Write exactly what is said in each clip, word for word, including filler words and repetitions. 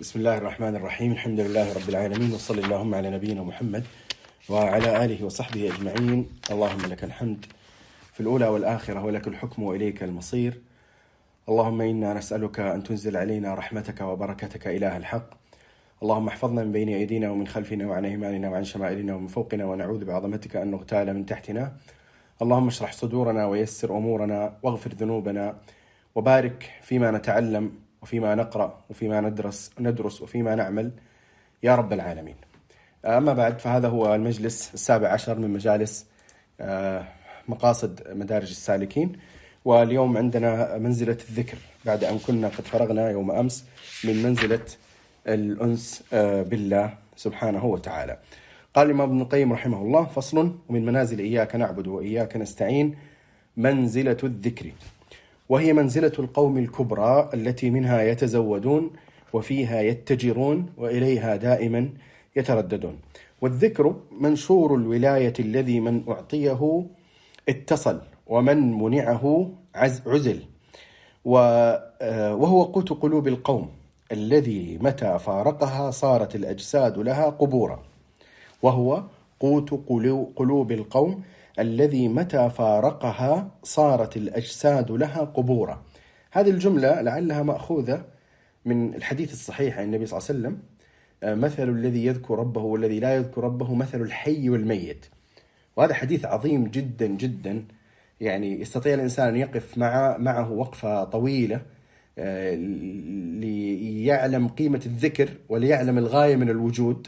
بسم الله الرحمن الرحيم. الحمد لله رب العالمين، وصلى اللهم على نبينا محمد وعلى آله وصحبه أجمعين. اللهم لك الحمد في الأولى والآخرة، ولك الحكم وإليك المصير. اللهم إنا نسألك أن تنزل علينا رحمتك وبركتك إله الحق. اللهم احفظنا من بين أيدينا ومن خلفنا وعن أيماننا وعن شمائلنا ومن فوقنا، ونعوذ بعظمتك أن نغتال من تحتنا. اللهم اشرح صدورنا ويسر أمورنا واغفر ذنوبنا، وبارك فيما نتعلم وفيما نقرأ وفيما ندرس ندرس وفيما نعمل يا رب العالمين. أما بعد، فهذا هو المجلس السابع عشر من مجالس مقاصد مدارج السالكين، واليوم عندنا منزلة الذكر، بعد أن كنا قد فرغنا يوم أمس من منزلة الأنس بالله سبحانه وتعالى. قال الإمام ابن القيم رحمه الله: فصل: ومن منازل إياك نعبد وإياك نستعين منزلة الذكر، وهي منزلة القوم الكبرى التي منها يتزودون وفيها يتجرون وإليها دائما يترددون. والذكر منشور الولاية الذي من أعطيه اتصل ومن منعه عزل، وهو قوت قلوب القوم الذي متى فارقها صارت الأجساد لها قبورا. وهو قوت قلوب القوم الذي متى فارقها صارت الأجساد لها قبورا. هذه الجملة لعلها مأخوذة من الحديث الصحيح عن النبي صلى الله عليه وسلم: مثل الذي يذكر ربه والذي لا يذكر ربه مثل الحي والميت. وهذا حديث عظيم جدا جدا، يعني يستطيع الإنسان أن يقف مع معه وقفة طويلة ليعلم قيمة الذكر، وليعلم الغاية من الوجود،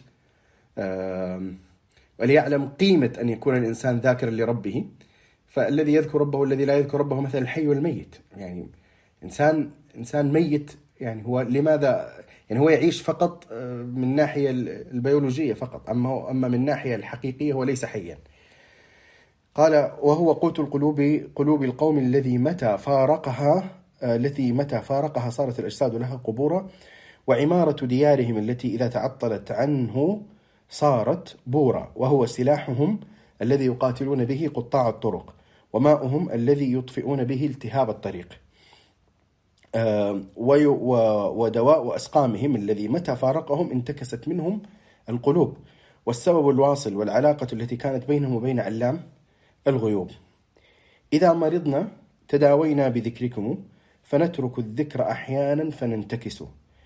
وليعلم قيمة أن يكون الإنسان ذاكرا لربه. فالذي يذكر ربه والذي لا يذكر ربه مثل الحي والميت. يعني إنسان إنسان ميت، يعني هو لماذا؟ يعني هو يعيش فقط من الناحية البيولوجية فقط، أما أما من الناحية الحقيقية هو ليس حيا. قال: وهو قوت القلوب قلوب القوم الذي متى فارقها التي متى فارقها صارت الأجساد لها قبورا، وعمارة ديارهم التي إذا تعطلت عنه صارت بورا، وهو سلاحهم الذي يقاتلون به قطاع الطرق، وماؤهم الذي يطفئون به التهاب الطريق، ودواء أسقامهم الذي متى فارقهم انتكست منهم القلوب، والسبب الواصل والعلاقة التي كانت بينهم وبين علام الغيوب. إذا مرضنا تداوينا بذكركم، فنترك الذكر أحيانا فننتكس.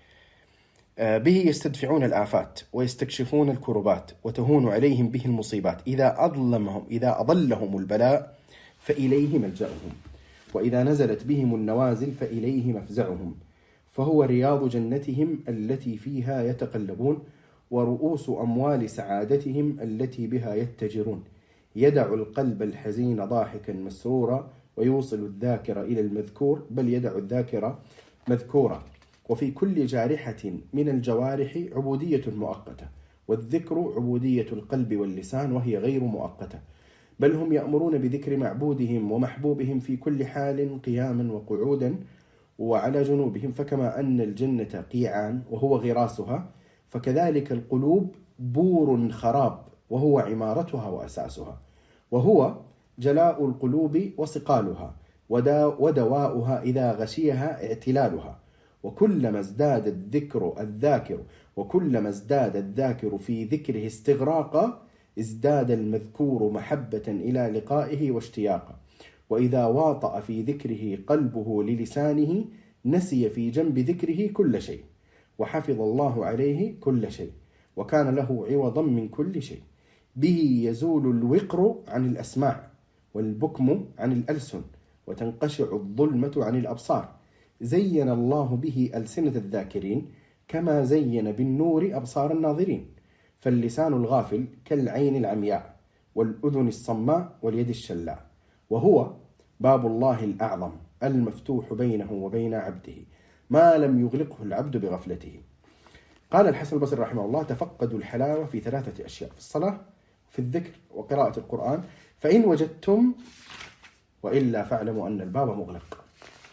به يستدفعون الآفات ويستكشفون الكربات، وتهون عليهم به المصيبات. إذا أظلمهم إذا أضلهم البلاء فإليه ملجأهم، وإذا نزلت بهم النوازل فإليه مفزعهم. فهو رياض جنتهم التي فيها يتقلبون، ورؤوس أموال سعادتهم التي بها يتجرون. يدع القلب الحزين ضاحكا مسرورا، ويوصل الذاكر إلى المذكور، بل يدع الذاكر مذكورا. وفي كل جارحة من الجوارح عبودية مؤقتة، والذكر عبودية القلب واللسان، وهي غير مؤقتة، بل هم يأمرون بذكر معبودهم ومحبوبهم في كل حال، قياما وقعودا وعلى جنوبهم. فكما أن الجنة قيعان وهو غراسها، فكذلك القلوب بور خراب وهو عمارتها وأساسها. وهو جلاء القلوب وصقالها، ودواؤها إذا غشيها اعتلالها. وكلما ازداد الذكر الذاكر وكلما ازداد الذاكر في ذكره استغراقا، ازداد المذكور محبة إلى لقائه واشتياقا. وإذا واطأ في ذكره قلبه للسانه، نسي في جنب ذكره كل شيء، وحفظ الله عليه كل شيء، وكان له عوضا من كل شيء. به يزول الوقر عن الأسماع، والبكم عن الألسن، وتنقشع الظلمة عن الأبصار. زين الله به ألسنة الذاكرين، كما زين بالنور أبصار الناظرين. فاللسان الغافل كالعين العمياء، والأذن الصماء، واليد الشلاء. وهو باب الله الأعظم المفتوح بينه وبين عبده، ما لم يغلقه العبد بغفلته. قال الحسن البصري رحمه الله: تفقدوا الحلاوة في ثلاثة أشياء: في الصلاة، في الذكر، وقراءة القرآن، فإن وجدتم، وإلا فاعلموا أن الباب مغلق.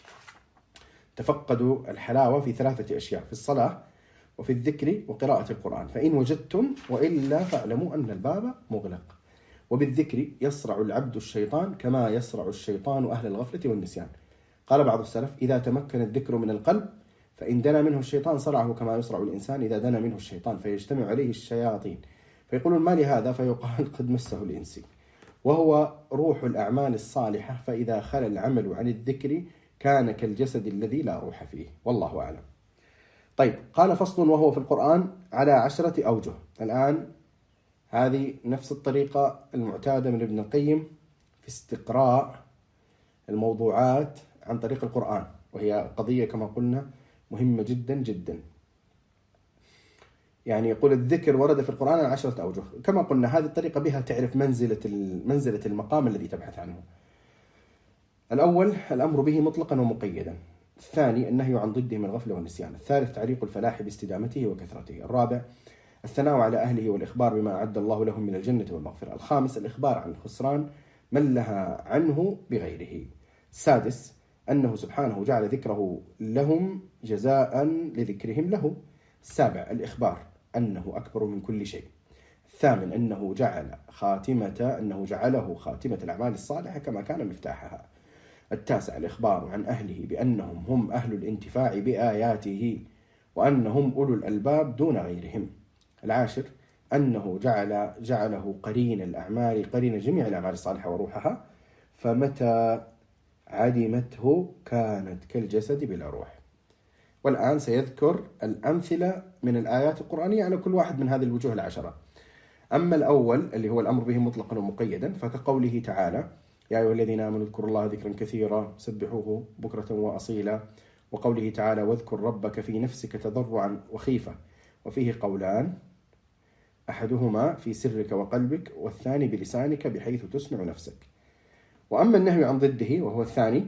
تفقدوا الحلاوة في ثلاثة أشياء: في الصلاة، وفي الذكر، وقراءة القرآن، فإن وجدتم، وإلا فاعلموا أن الباب مغلق. وبالذكر يصرع العبد الشيطان كما يصرع الشيطان أهل الغفلة والنسيان. قال بعض السلف: إذا تمكن الذكر من القلب فإن دنا منه الشيطان صرعه كما يصرع الإنسان إذا دنا منه الشيطان، فيجتمع عليه الشياطين فيقولون ما لهذا، فيقال قد مسه الإنسي، وهو روح الأعمال الصالحة، فإذا خلى العمل عن الذكر كان كالجسد الذي لا روح فيه، والله أعلم. طيب، قال فصل وهو في القرآن على عشرة أوجه. الآن هذه نفس الطريقة المعتادة من ابن القيم في استقراء الموضوعات عن طريق القرآن، وهي قضية كما قلنا مهمة جدا جدا. يعني يقول الذكر ورد في القرآن على عشرة أوجه، كما قلنا هذه الطريقة بها تعرف منزلة منزلة المقام الذي تبحث عنه. الأول الأمر به مطلقا ومقيدا. الثاني النهي عن ضده من الغفلة والنسيان. الثالث تعليق الفلاح باستدامته وكثرته. الرابع الثناء على أهله والإخبار بما أعد الله لهم من الجنة والمغفرة. الخامس الإخبار عن خسران من لها عنه بغيره. السادس أنه سبحانه جعل ذكره لهم جزاء لذكرهم له. السابع الإخبار أنه أكبر من كل شيء. الثامن أنه جعل خاتمة أنه جعله خاتمة الأعمال الصالحة كما كان مفتاحها. التاسع الإخبار عن أهله بأنهم هم أهل الانتفاع بآياته وأنهم أولو الألباب دون غيرهم. العاشر أنه جعل جعله قرين الأعمال قرين جميع الأعمال الصالحة وروحها، فمتى عدمته كانت كالجسد بلا روح. والآن سيذكر الأمثلة من الآيات القرآنية على كل واحد من هذه الوجوه العشرة. أما الأول اللي هو الأمر به مطلقا ومقيدا، فكقوله تعالى يا أيها الذين آمنوا اذكروا الله ذكرا كثيرا سبحوه بكرة وأصيلا، وقوله تعالى واذكر ربك في نفسك تضرعا وخيفة، وفيه قولان أحدهما في سرك وقلبك والثاني بلسانك بحيث تسمع نفسك. وأما النهي عن ضده وهو الثاني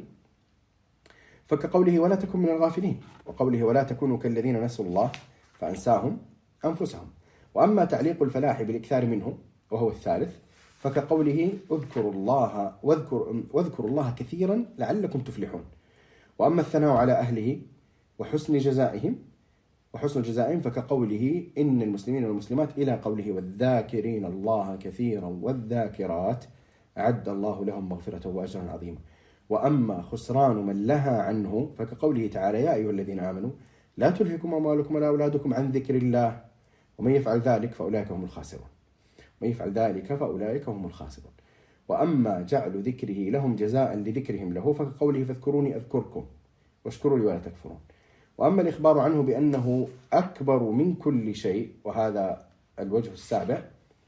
فكقوله ولا تكن من الغافلين، وقوله ولا تكونوا كالذين نسوا الله فأنساهم أنفسهم. وأما تعليق الفلاح بالإكثار منه وهو الثالث فكقوله اذكروا الله واذكر واذكروا الله كثيرا لعلكم تفلحون. وأما الثناء على أهله وحسن جزائهم وحسن جزائهم فكقوله إن المسلمين والمسلمات إلى قوله والذاكرين الله كثيرا والذاكرات أعد الله لهم مغفرة وأجرا عظيما. وأما خسران من لها عنه فكقوله تعالى يا أيها الذين آمنوا لا تلهكم أموالكم ولا أولادكم عن ذكر الله ومن يفعل ذلك فأولئك هم الخاسرون. من يفعل ذلك فأولئك هم الخاسرون. وأما جعل ذكره لهم جزاء لذكرهم له فكقوله فاذكروني أذكركم واشكروا لي ولا تكفرون. وأما الإخبار عنه بأنه أكبر من كل شيء وهذا الوجه السابع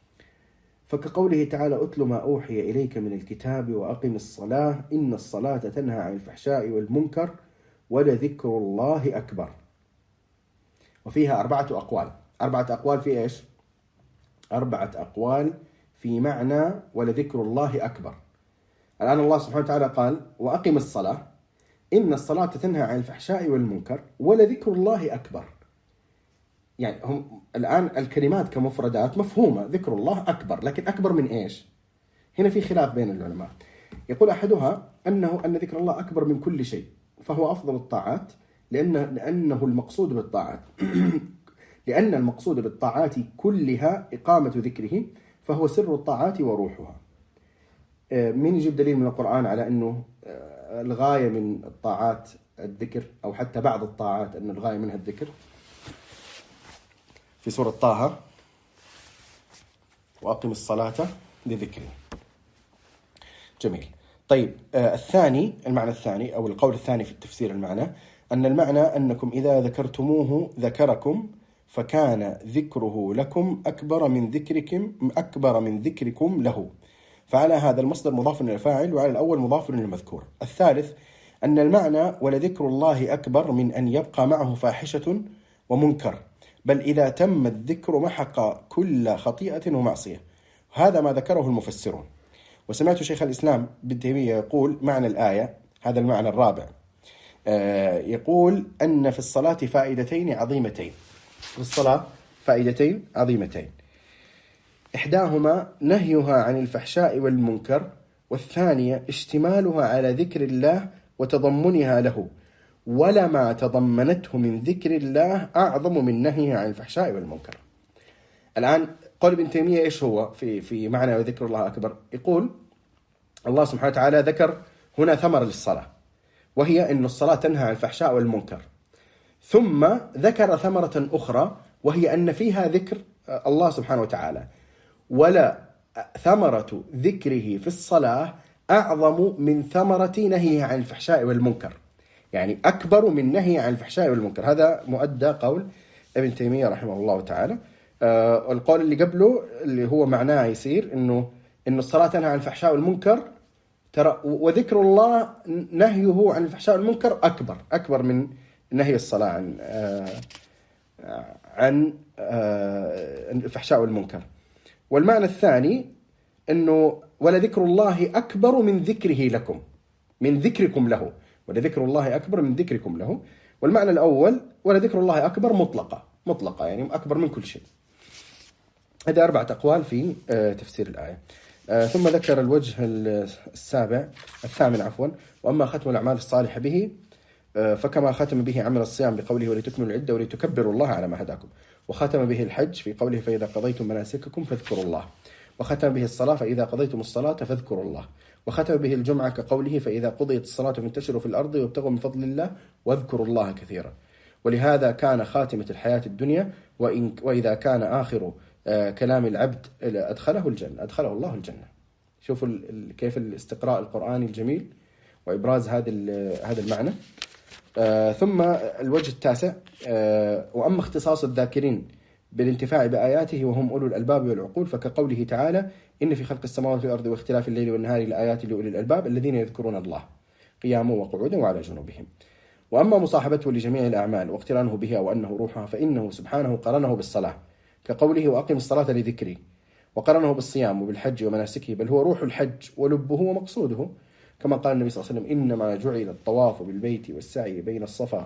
فكقوله تعالى أتل ما أوحي إليك من الكتاب وأقم الصلاة إن الصلاة تنهى عن الفحشاء والمنكر ولذكر الله أكبر. وفيها أربعة أقوال أربعة أقوال في إيش؟ أربعة أقوال في معنى ولذكر الله أكبر. الآن الله سبحانه وتعالى قال وأقم الصلاة إن الصلاة تنهى عن الفحشاء والمنكر ولذكر الله أكبر. يعني هم الآن الكلمات كمفردات مفهومة، ذكر الله أكبر، لكن أكبر من إيش؟ هنا في خلاف بين العلماء. يقول أحدها أنه أن ذكر الله أكبر من كل شيء، فهو أفضل الطاعات لأنه, لأنه المقصود بالطاعات لأن المقصود بالطاعات كلها إقامة ذكره، فهو سر الطاعات وروحها. من يجيب دليل من القرآن على أنه الغاية من الطاعات الذكر، أو حتى بعض الطاعات أن الغاية منها الذكر؟ في سورة طه وأقم الصلاة لذكري. جميل. طيب آه الثاني المعنى الثاني أو القول الثاني في التفسير المعنى أن المعنى أنكم إذا ذكرتموه ذكركم فكان ذكره لكم أكبر من ذكركم أكبر من ذكركم له، فعلى هذا المصدر مضاف إلى الفاعل وعلى الأول مضاف إلى المذكور. الثالث أن المعنى ولذكر الله أكبر من أن يبقى معه فاحشة ومنكر، بل إذا تم الذكر محق كل خطيئة ومعصية. هذا ما ذكره المفسرون. وسمعت شيخ الإسلام ابن تيمية يقول معنى الآية هذا المعنى الرابع، يقول أن في الصلاة فائدتين عظيمتين في الصلاة فائدتين عظيمتين إحداهما نهيها عن الفحشاء والمنكر، والثانية اشتمالها على ذكر الله وتضمنها له، ولما تضمنته من ذكر الله أعظم من نهيها عن الفحشاء والمنكر. الآن قول ابن تيمية إيش هو في في معنى وذكر الله أكبر؟ يقول الله سبحانه وتعالى ذكر هنا ثمرة للصلاة، وهي أن الصلاة تنهى عن الفحشاء والمنكر، ثم ذكر ثمرة أخرى، وهي أن فيها ذكر الله سبحانه وتعالى، ولا ثمرة ذكره في الصلاة أعظم من ثمرة نهيه عن الفحشاء والمنكر، يعني أكبر من نهي عن الفحشاء والمنكر. هذا مؤدى قول ابن تيمية رحمه الله تعالى. آه القول اللي قبله اللي هو معناه يصير إنه إنه الصلاة تنهى عن الفحشاء والمنكر، ترى وذكر الله نهيه عن الفحشاء والمنكر أكبر أكبر من نهي الصلاة عن آه عن آه الفحشاء والمنكر. والمعنى الثاني إنه ولذكر الله أكبر من ذكره لكم، من ذكركم له، ولذكر الله أكبر من ذكركم له. والمعنى الأول ولذكر الله أكبر مطلقة مطلقة يعني أكبر من كل شيء. هذه أربعة أقوال في تفسير الآية. ثم ذكر الوجه السابع الثامن عفوا وأما ختم الأعمال الصالحة به فكما ختم به عمل الصيام بقوله ولتكملوا العدة ولتكبروا الله على ما هداكم، وختم به الحج في قوله فإذا قضيتم مناسككم فاذكروا الله، وختم به الصلاة فإذا قضيتم الصلاة فاذكروا الله، وختم به الجمعة كقوله فإذا قضيت الصلاة فانتشروا في الأرض وابتغوا من فضل الله واذكروا الله كثيرا. ولهذا كان خاتمة الحياة الدنيا، وإن وإذا كان آخر كلام العبد أدخله الجنة أدخله الله الجنة. شوفوا كيف الاستقراء القرآني الجميل وإبراز هذا هذا المعنى. آه ثم الوجه التاسع آه وأما اختصاص الذاكرين بالانتفاع بآياته وهم أولو الألباب والعقول فكقوله تعالى إن في خلق السماوات والأرض واختلاف الليل والنهار لآيات لأولي الألباب الذين يذكرون الله قياما وقعودا وعلى جنوبهم. وأما مصاحبته لجميع الأعمال واقترانه بها وأنه روحها فإنه سبحانه قرنه بالصلاة كقوله وأقم الصلاة لذكري، وقرنه بالصيام وبالحج ومناسكه بل هو روح الحج ولبه ومقصوده، كما قال النبي صلى الله عليه وسلم إنما جعل الطواف بالبيت والسعي بين الصفا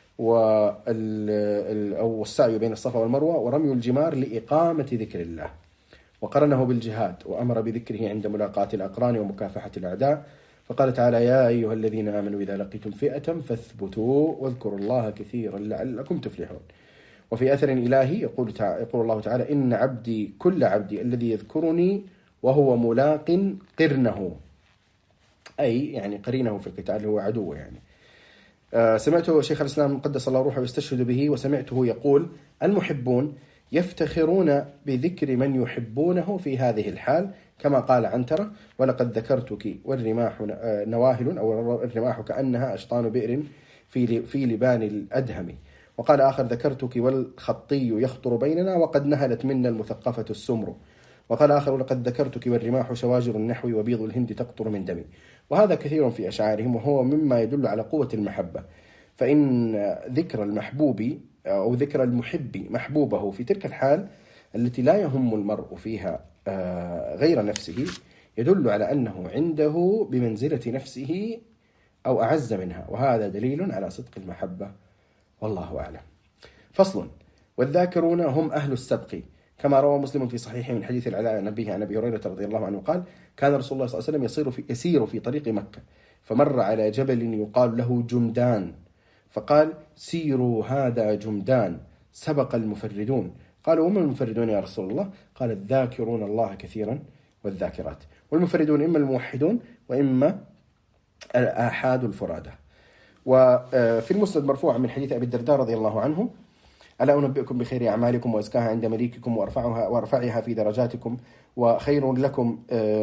أو السعي بين الصفا والمروة ورمي الجمار لإقامة ذكر الله، وقرنه بالجهاد وأمر بذكره عند ملاقاة الأقران ومكافحة الأعداء، فقال تعالى يا أيها الذين آمنوا إذا لقيتم فئة فاثبتوا واذكروا الله كثيرا لعلكم تفلحون. وفي أثر إلهي يقول, يقول الله تعالى إن عبدي كل عبدي الذي يذكرني وهو ملاق قرنه، أي يعني قرينه في القتال هو عدوه يعني. آه سمعته شيخ الإسلام قدس الله روحه يستشهد به، وسمعته يقول المحبون يفتخرون بذكر من يحبونه في هذه الحال، كما قال عنترة ولقد ذكرتك والرماح نواهل أو الرماح كأنها أشطان بئر في في لبان الأدهم، وقال آخر ذكرتك والخطي يخطر بيننا وقد نهلت منا المثقفة السمر، وقال آخر لقد ذكرتك والرماح شواجر النحو وبيض الهند تقطر من دمي. وهذا كثير في أشعارهم وهو مما يدل على قوة المحبة، فإن ذكر المحبوب أو ذكر المحب محبوبه في تلك الحال التي لا يهم المرء فيها غير نفسه يدل على أنه عنده بمنزلة نفسه أو أعز منها، وهذا دليل على صدق المحبة والله أعلم. فصل. والذاكرون هم أهل السبق، كما روى مسلم في صحيحه من حديث العلاء عن أبيه عن أبي هريرة رضي الله عنه قال كان رسول الله صلى الله عليه وسلم يسير في, يسير في طريق مكة فمر على جبل يقال له جمدان فقال سيروا هذا جمدان سبق المفردون. قالوا وما المفردون يا رسول الله؟ قال الذاكرون الله كثيرا والذاكرات. والمفردون إما الموحدون وإما الآحاد الفرادة. وفي المسند مرفوع من حديث أبي الدرداء رضي الله عنه ألا أنبئكم بخير أعمالكم وأزكاها عند مليككم وأرفعها, وأرفعها في درجاتكم وخير لكم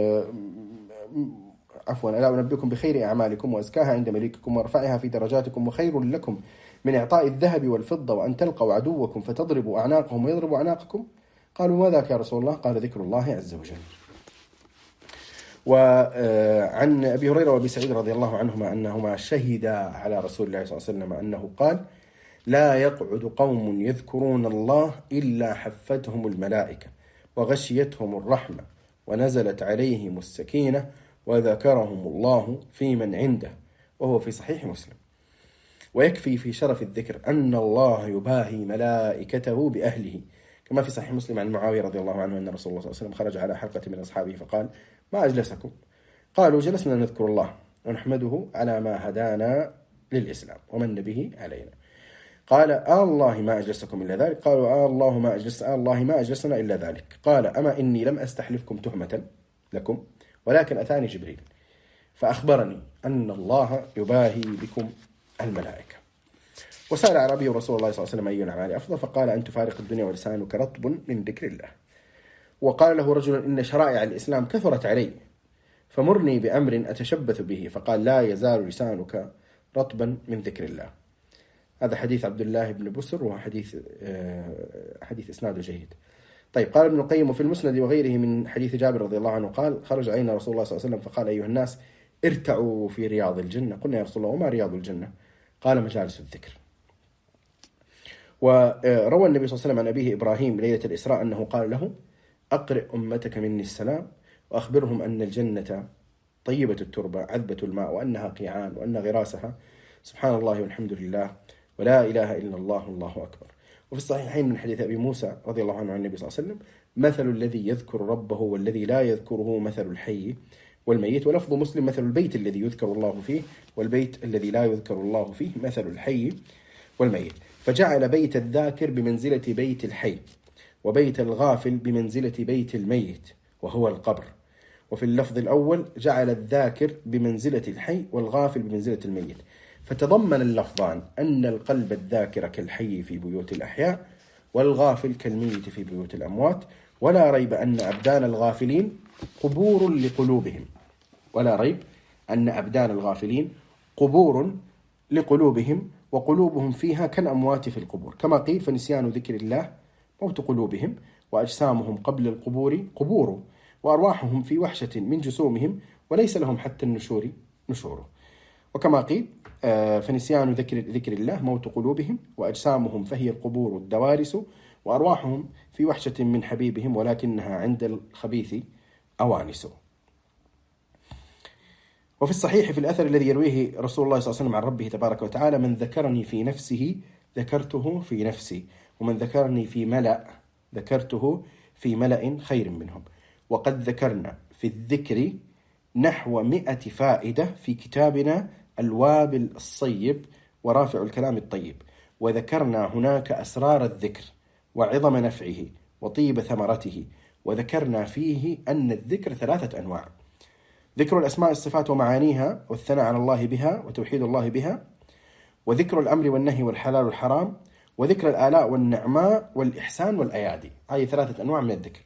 عفوا ألا أنبئكم بخير أعمالكم وأزكاها عند مليككم وأرفعها في درجاتكم وخير لكم من إعطاء الذهب والفضة وأن تلقوا عدوكم فتضربوا أعناقهم ويضربوا أعناقكم؟ قالوا ما ذاك يا رسول الله؟ قال ذكر الله عز وجل. وعن أبي هريرة وأبي سعيد رضي الله عنهما أنهما شهدا على رسول الله صلى الله عليه وسلم أنه قال لا يقعد قوم يذكرون الله إلا حفتهم الملائكة وغشيتهم الرحمة ونزلت عليهم السكينة وذكرهم الله في من عنده، وهو في صحيح مسلم. ويكفي في شرف الذكر أن الله يباهي ملائكته بأهله، كما في صحيح مسلم عن معاوية رضي الله عنه أن رسول الله صلى الله عليه وسلم خرج على حلقة من أصحابه فقال ما أجلسكم؟ قالوا جلسنا نذكر الله ونحمده على ما هدانا للإسلام ومن به علينا. قال آه الله ما أجلسكم إلا ذلك؟ قالوا آه الله ما أجلس آه الله ما أجلسنا إلا ذلك. قال أما إني لم أستحلفكم تهمة لكم ولكن أتاني جبريل فأخبرني أن الله يباهي بكم الملائكة. وسأل أعرابي رسول الله صلى الله عليه وسلم أي الأعمال أفضل، فقال أن تفارق الدنيا ولسانك رطب من ذكر الله. وقال له رجل إن شرائع الإسلام كثرت علي فمرني بأمر أتشبث به، فقال لا يزال لسانك رطبا من ذكر الله. هذا حديث عبد الله بن بسر، وحديث حديث إسناده جيد. طيب، قال ابن القيم في المسند وغيره من حديث جابر رضي الله عنه قال خرج علينا رسول الله صلى الله عليه وسلم فقال أيها الناس ارتعوا في رياض الجنة. قلنا يا رسول الله وما رياض الجنة؟ قال مجالس الذكر. وروى النبي صلى الله عليه وسلم عن أبيه إبراهيم ليلة الإسراء أنه قال له أقرئ أمتك مني السلام وأخبرهم أن الجنة طيبة التربة عذبة الماء وأنها قيعان وأن غراسها سبحان الله والحمد لله ولا إله إلا الله والله أكبر. وفي الصحيحين من حديث أبي موسى رضي الله عنه عن النبي صلى الله عليه وسلم مثل الذي يذكر ربه والذي لا يذكره مثل الحي والميت. ولفظ مسلم مثل البيت الذي يذكر الله فيه والبيت الذي لا يذكر الله فيه مثل الحي والميت. فجعل بيت الذاكر بمنزلة بيت الحي، وبيت الغافل بمنزلة بيت الميت وهو القبر. وفي اللفظ الأول جعل الذاكر بمنزلة الحي والغافل بمنزلة الميت. فتضمن اللفظان أن القلب الذاكر كالحي في بيوت الأحياء والغافل كالميت في بيوت الأموات. ولا ريب أن أبدان الغافلين قبور لقلوبهم ولا ريب أن أبدان الغافلين قبور لقلوبهم وقلوبهم فيها كالأموات في القبور، كما قيل فنسيان ذكر الله موت قلوبهم وأجسامهم قبل القبور قبور وأرواحهم في وحشة من جسومهم وليس لهم حتى النشور نشوره. وكما قيل فنسيان ذكر, ذكر الله موت قلوبهم وأجسامهم فهي القبور الدوارس وأرواحهم في وحشة من حبيبهم ولكنها عند الخبيث أوانس. وفي الصحيح في الأثر الذي يرويه رسول الله صلى الله عليه وسلم عن ربه تبارك وتعالى من ذكرني في نفسه ذكرته في نفسي ومن ذكرني في ملأ ذكرته في ملأ خير منهم. وقد ذكرنا في الذكر نحو مئة فائدة في كتابنا الوابل الصيب ورافع الكلام الطيب، وذكرنا هناك أسرار الذكر وعظم نفعه وطيب ثمرته. وذكرنا فيه أن الذكر ثلاثة أنواع: ذكر الأسماء الصفات ومعانيها والثناء على الله بها وتوحيد الله بها، وذكر الأمر والنهي والحلال والحرام، وذكر الآلاء والنعماء والإحسان والأيادي. هذه ثلاثة أنواع من الذكر.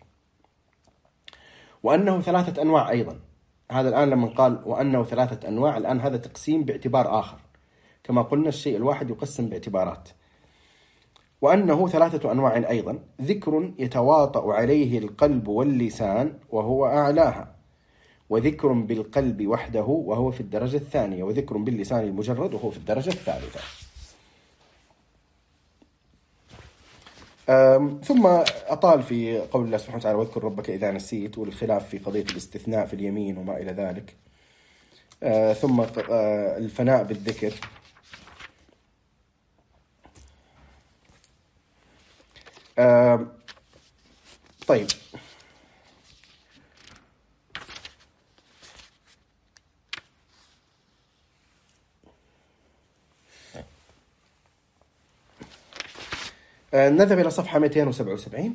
وأنه ثلاثة أنواع أيضا، هذا الآن لما قال وأنه ثلاثة أنواع، الآن هذا تقسيم باعتبار آخر، كما قلنا الشيء الواحد يقسم باعتبارات. وأنه ثلاثة أنواع أيضا: ذكر يتواطأ عليه القلب واللسان وهو أعلاها، وذكر بالقلب وحده وهو في الدرجة الثانية، وذكر باللسان المجرد وهو في الدرجة الثالثة. ثم أطال في قول الله سبحانه وتعالى واذكر ربك إذا نسيت، والخلاف في قضية الاستثناء في اليمين وما إلى ذلك. ثم الفناء بالذكر. طيب، نذهب إلى صفحة مئتين وسبعة وسبعين.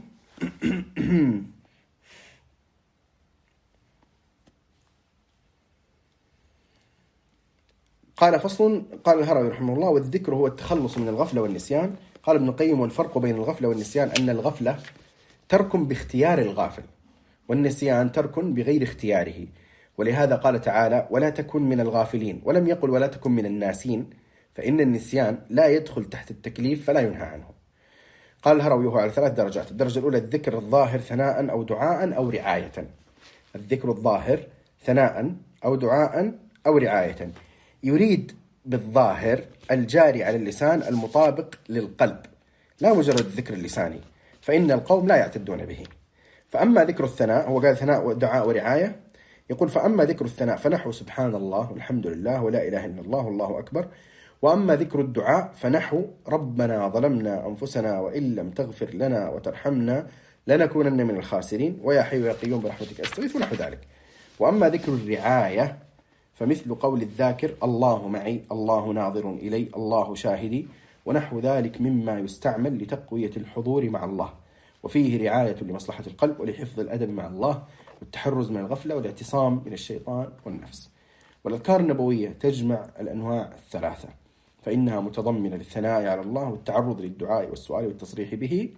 قال فصل. قال الهروي رحمه الله: والذكر هو التخلص من الغفلة والنسيان. قال ابن القيم: والفرق بين الغفلة والنسيان أن الغفلة ترك باختيار الغافل، والنسيان ترك بغير اختياره. ولهذا قال تعالى: ولا تكن من الغافلين، ولم يقل ولا تكن من الناسين، فإن النسيان لا يدخل تحت التكليف فلا ينهى عنه. قال الهروي: هو على ثلاث درجات. الدرجة الأولى الذكر الظاهر ثناء أو دعاء أو رعاية. الذكر الظاهر ثناء أو دعاء أو رعاية، يريد بالظاهر الجاري على اللسان المطابق للقلب، لا مجرد الذكر اللساني، فإن القوم لا يعتدون به. فأما ذكر الثناء، هو قال ثناء ودعاء ورعاية، يقول: فأما ذكر الثناء فنحو سبحان الله والحمد لله ولا إله إلا الله والله أكبر. وأما ذكر الدعاء فنحو ربنا ظلمنا أنفسنا وإن لم تغفر لنا وترحمنا لنكونن من الخاسرين ويا حي يا قيوم برحمتك أستغيث ونحو ذلك. وأما ذكر الرعاية فمثل قول الذاكر: الله معي، الله ناظر إلي، الله شاهدي، ونحو ذلك مما يستعمل لتقوية الحضور مع الله، وفيه رعاية لمصلحة القلب ولحفظ الأدب مع الله والتحرز من الغفلة والاعتصام من الشيطان والنفس. والأذكار النبوية تجمع الأنواع الثلاثة، فإنها متضمنة للثناء على الله والتعرض للدعاء والسؤال والتصريح به،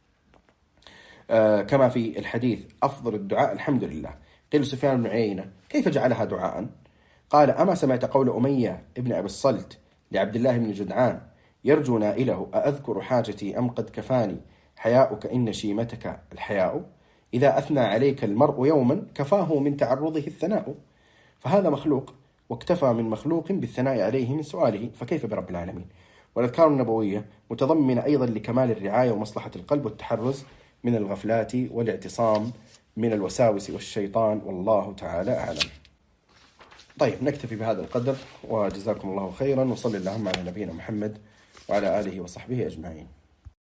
آه كما في الحديث أفضل الدعاء الحمد لله. قيل سفيان بن عيينة: كيف جعلها دعاء؟ قال: أما سمعت قول أمية ابن أبي الصلت لعبد الله بن جدعان يرجو نائله: أأذكر حاجتي أم قد كفاني حياؤك إن شيمتك الحياء؟ إذا أثنى عليك المرء يوما كفاه من تعرضه الثناء. فهذا مخلوق، واكتفى من مخلوق بالثناء عليه من سؤاله، فكيف برب العالمين؟ والأذكار النبوية متضمنة أيضا لكمال الرعاية ومصلحة القلب والتحرز من الغفلات والاعتصام من الوساوس والشيطان، والله تعالى أعلم. طيب، نكتفي بهذا القدر، وجزاكم الله خيرا، وصلى اللهم على نبينا محمد وعلى آله وصحبه أجمعين.